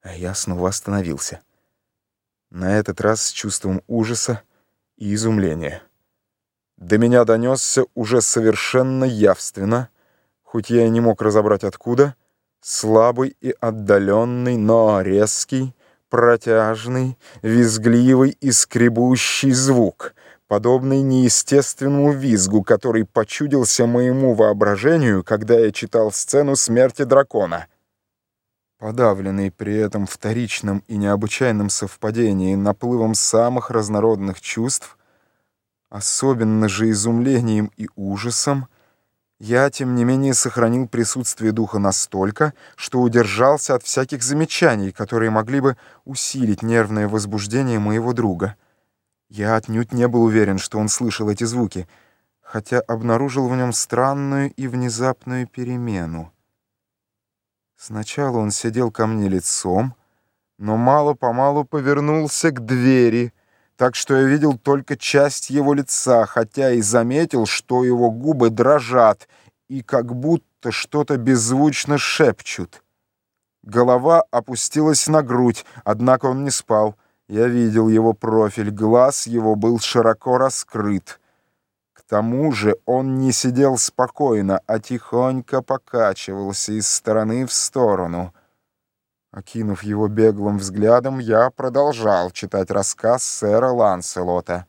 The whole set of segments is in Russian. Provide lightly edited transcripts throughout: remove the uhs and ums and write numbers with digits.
А я снова остановился. На этот раз с чувством ужаса и изумления. До меня донесся уже совершенно явственно, хоть я и не мог разобрать откуда, слабый и отдаленный, но резкий, протяжный, визгливый и скребущий звук, подобный неестественному визгу, который почудился моему воображению, когда я читал сцену смерти дракона. Подавленный при этом вторичном и необычайном совпадении наплывом самых разнородных чувств, особенно же изумлением и ужасом, я, тем не менее, сохранил присутствие духа настолько, что удержался от всяких замечаний, которые могли бы усилить нервное возбуждение моего друга. Я отнюдь не был уверен, что он слышал эти звуки, хотя обнаружил в нем странную и внезапную перемену. Сначала он сидел ко мне лицом, но мало-помалу повернулся к двери, так что я видел только часть его лица, хотя и заметил, что его губы дрожат и как будто что-то беззвучно шепчут. Голова опустилась на грудь, однако он не спал. Я видел его профиль, глаз его был широко раскрыт. К тому же он не сидел спокойно, а тихонько покачивался из стороны в сторону. Окинув его беглым взглядом, я продолжал читать рассказ сэра Ланселота.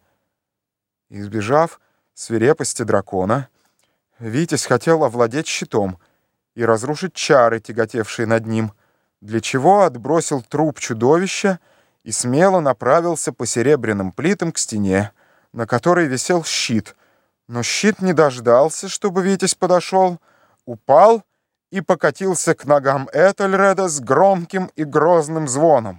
Избежав свирепости дракона, Витязь хотел овладеть щитом и разрушить чары, тяготевшие над ним, для чего отбросил труп чудовища и смело направился по серебряным плитам к стене, на которой висел щит. Но щит не дождался, чтобы Витязь подошел, упал и покатился к ногам Этельреда с громким и грозным звоном.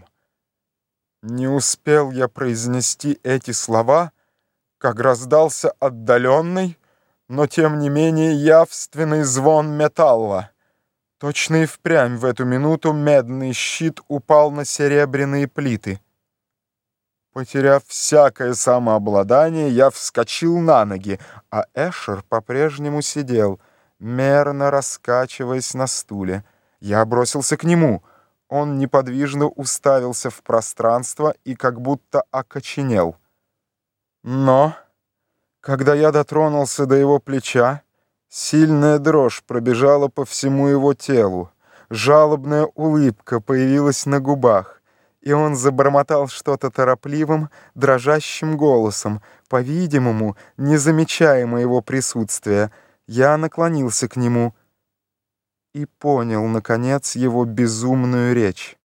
Не успел я произнести эти слова, как раздался отдаленный, но тем не менее явственный звон металла. Точно и впрямь в эту минуту медный щит упал на серебряные плиты. Потеряв всякое самообладание, я вскочил на ноги, а Эшер по-прежнему сидел, мерно раскачиваясь на стуле. Я бросился к нему. Он неподвижно уставился в пространство и как будто окоченел. Но, когда я дотронулся до его плеча, сильная дрожь пробежала по всему его телу, жалобная улыбка появилась на губах, и он забормотал что-то торопливым, дрожащим голосом, по-видимому, не замечая моего присутствия. Я наклонился к нему и понял, наконец, его безумную речь.